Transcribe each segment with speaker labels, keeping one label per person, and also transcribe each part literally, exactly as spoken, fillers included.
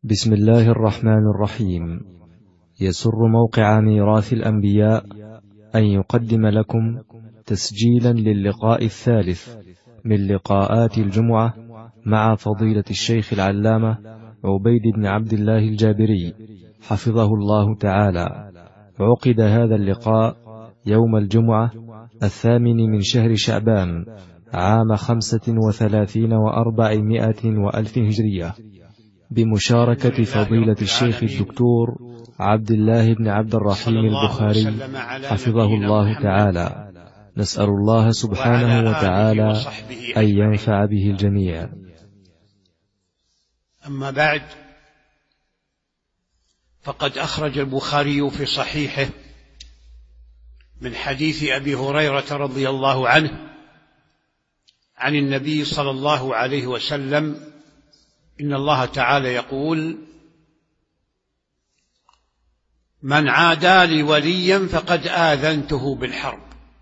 Speaker 1: بسم الله الرحمن الرحيم. يسر موقع ميراث الأنبياء أن يقدم لكم تسجيلا للقاء الثالث من لقاءات الجمعة مع فضيلة الشيخ العلامة عبيد بن عبد الله الجابري حفظه الله تعالى. عقد هذا اللقاء يوم الجمعة الثامن من شهر شعبان عام خمسة وثلاثين وأربعمائة وألف هجرية، بمشاركة فضيلة الشيخ الدكتور عبد الله بن عبد الرحيم البخاري حفظه الله تعالى. نسأل الله سبحانه وتعالى أن ينفع به الجميع.
Speaker 2: أما بعد، فقد أخرج البخاري في صحيحه من حديث أبي هريرة رضي الله عنه عن النبي صلى الله عليه وسلم إن الله تعالى يقول: من عادى لي وليا فقد آذنته بالحرب،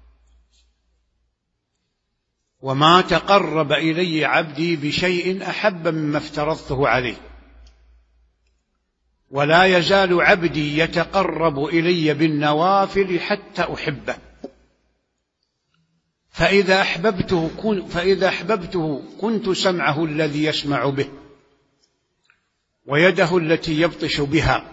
Speaker 2: وما تقرب إلي عبدي بشيء أحب مما افترضته عليه، ولا يزال عبدي يتقرب إلي بالنوافل حتى أحبه، فإذا أحببته كن فإذا أحببته كنت سمعه الذي يسمع به، ويده التي يبطش بها،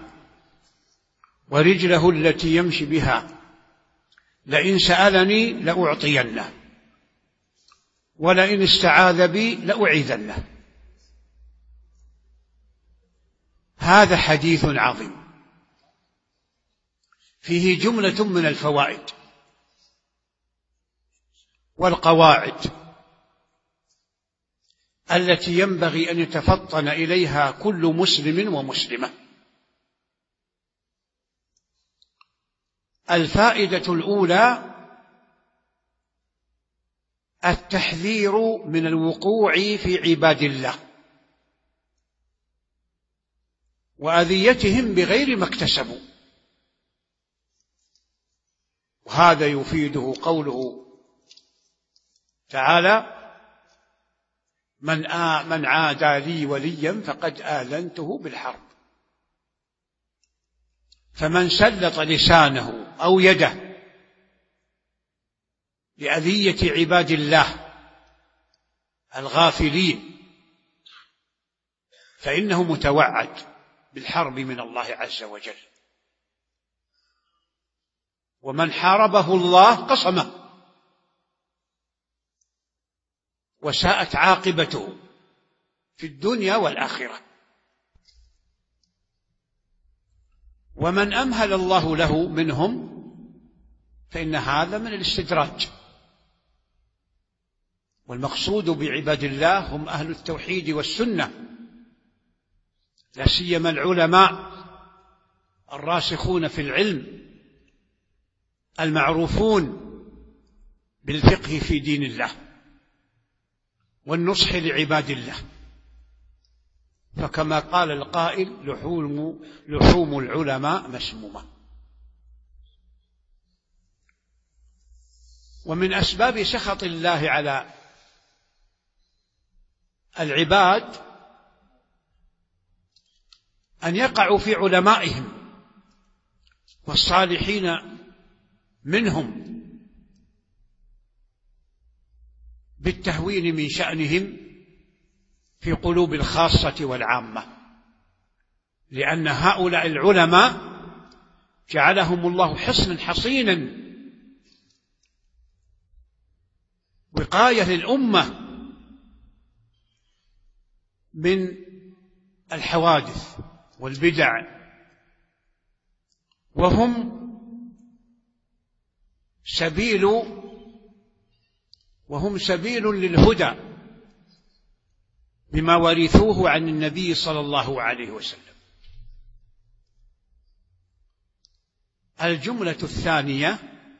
Speaker 2: ورجله التي يمشي بها، لئن سألني لأعطينه، ولئن استعاذ بي لأعيذنه. هذا حديث عظيم فيه جملة من الفوائد والقواعد التي ينبغي أن يتفطن إليها كل مسلم ومسلمة. الفائدة الأولى: التحذير من الوقوع في عباد الله وأذيتهم بغير ما اكتسبوا، وهذا يفيده قوله تعالى: من آ من عادى لي وليا فقد آذنته بالحرب. فمن سلط لسانه أو يده لأذية عباد الله الغافلين فإنه متوعد بالحرب من الله عز وجل، ومن حاربه الله قصمه وساءت عاقبته في الدنيا والآخرة. ومن أمهل الله له منهم فإن هذا من الاستدراج، والمقصود بعباد الله هم أهل التوحيد والسنة، لا سيما العلماء الراسخون في العلم المعروفون بالفقه في دين الله والنصح لعباد الله. فكما قال القائل: لحوم, لحوم العلماء مسمومة. ومن أسباب سخط الله على العباد أن يقعوا في علمائهم والصالحين منهم بالتهوين من شأنهم في قلوب الخاصة والعامة، لأن هؤلاء العلماء جعلهم الله حصنا حصينا وقاية للأمة من الحوادث والبدع، وهم سبيل وهم سبيل للهدى بما ورثوه عن النبي صلى الله عليه وسلم. الجملة الثانية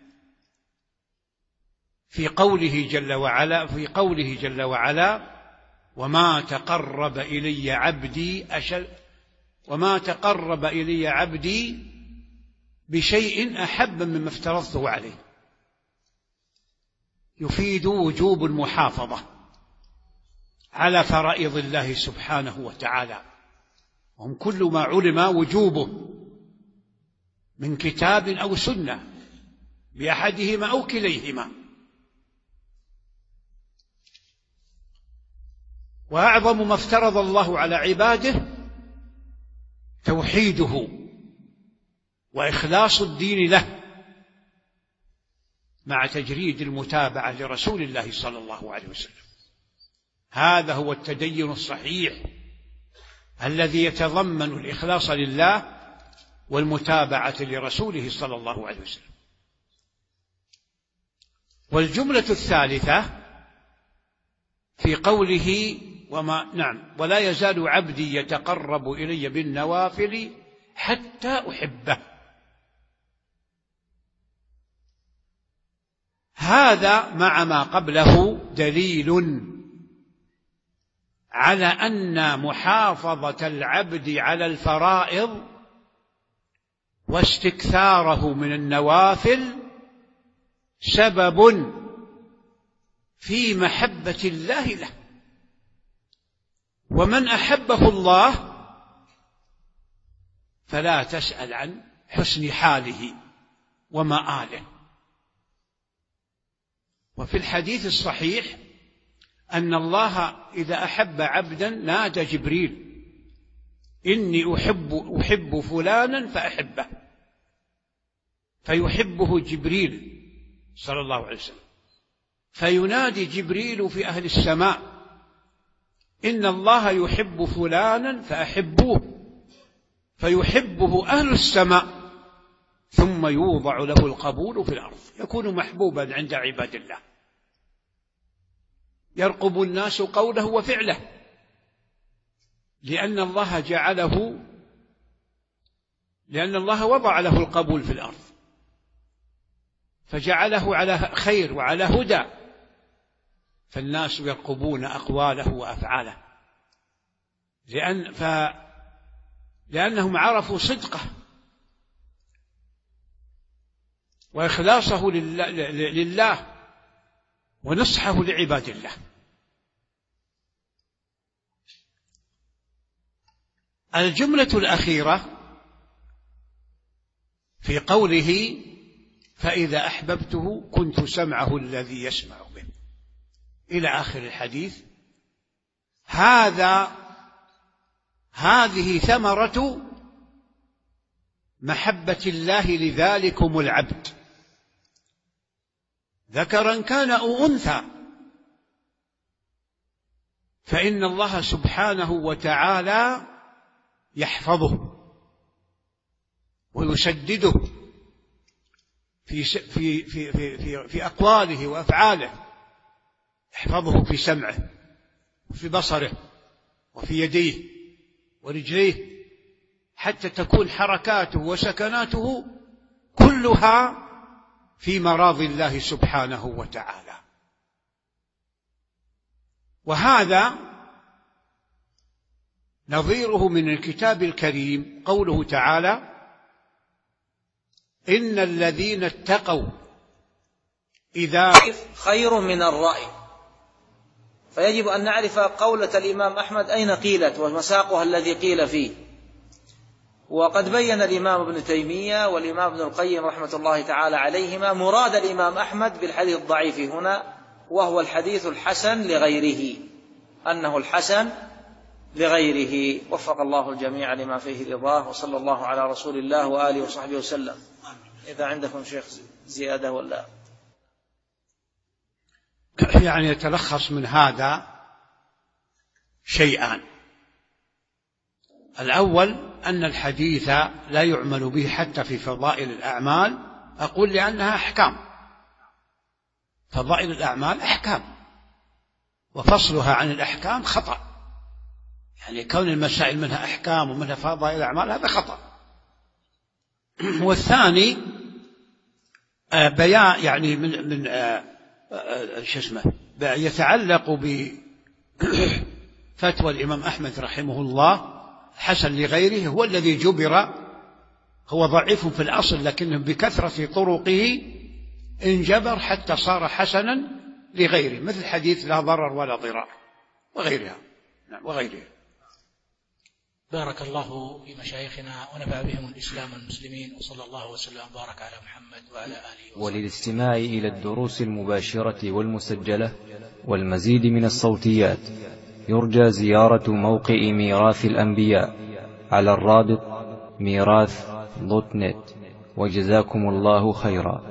Speaker 2: في قوله جل وعلا في قوله جل وعلا: وما تقرب إلي عبدي أشد وما تقرب إلي عبدي بشيء أحب مما افترضته عليه، يفيد وجوب المحافظة على فرائض الله سبحانه وتعالى وهم كل ما علم وجوبه من كتاب أو سنة بأحدهما أو كليهما. وأعظم ما افترض الله على عباده توحيده وإخلاص الدين له مع تجريد المتابعة لرسول الله صلى الله عليه وسلم. هذا هو التدين الصحيح الذي يتضمن الإخلاص لله والمتابعة لرسوله صلى الله عليه وسلم. والجملة الثالثة في قوله وما نعم ولا يزال عبدي يتقرب إلي بالنوافل حتى أحبه. هذا مع ما قبله دليل على أن محافظة العبد على الفرائض واستكثاره من النوافل سبب في محبة الله له. ومن أحبه الله فلا تسأل عن حسن حاله ومآله. وفي الحديث الصحيح أن الله إذا أحب عبدا نادى جبريل إني أحب, أحب فلانا فأحبه، فيحبه جبريل صلى الله عليه وسلم، فينادي جبريل في أهل السماء إن الله يحب فلانا فأحبوه، فيحبه أهل السماء، ثم يوضع له القبول في الأرض، يكون محبوبا عند عباد الله، يرقب الناس قوله وفعله، لأن الله جعله لأن الله وضع له القبول في الأرض، فجعله على خير وعلى هدى، فالناس يرقبون أقواله وأفعاله، لأن ف... لأنهم عرفوا صدقه وإخلاصه لله, لله ونصحه لعباد الله. الجملة الأخيرة في قوله فإذا أحببته كنت سمعه الذي يسمع به إلى آخر الحديث، هذا هذه ثمرة محبة الله لذلكم العبد، ذكرا كان أو أنثى، فإن الله سبحانه وتعالى يحفظه ويسدده في في في في في أقواله وأفعاله، يحفظه في سمعه وفي بصره وفي يديه ورجليه، حتى تكون حركاته وسكناته كلها في مراضي الله سبحانه وتعالى. وهذا نظيره من الكتاب الكريم قوله تعالى إن الذين اتقوا إذا
Speaker 3: خير من الرأي. فيجب أن نعرف قولة الإمام أحمد أين قيلت ومساقها الذي قيل فيه. وقد بين الإمام ابن تيمية والإمام ابن القيم رحمة الله تعالى عليهما مراد الإمام أحمد بالحديث الضعيف هنا، وهو الحديث الحسن لغيره، أنه الحسن لغيره. وفق الله الجميع لما فيه رضاه، وصلى الله على رسول الله وآله وصحبه وسلم. إذا عندكم شيخ زيادة ولا
Speaker 2: يعني يتلخص من هذا شيئان: الأول أن الحديث لا يعمل به حتى في فضائل الأعمال، أقول لأنها أحكام، فضائل الأعمال أحكام، وفصلها عن الأحكام خطأ، يعني كون المسائل منها أحكام ومنها فضائل الأعمال هذا خطأ. والثاني بيان يعني من من شو اسمه يتعلق بفتوى الإمام أحمد رحمه الله، حسن لغيره هو الذي جبر، هو ضعيف في الأصل لكنه بكثرة طرقه انجبر حتى صار حسنا لغيره، مثل حديث لا ضرر ولا ضرار وغيرها. نعم وغيرها.
Speaker 4: بارك الله في مشايخنا ونفع بهم الإسلام والمسلمين، وصلى الله وسلم وبارك على محمد وعلى آله وصحبه.
Speaker 1: وللاستماع إلى الدروس المباشرة والمسجلة والمزيد من الصوتيات يرجى زيارة موقع ميراث الأنبياء على الرابط ميراث دوت نت. وجزاكم الله خيرا.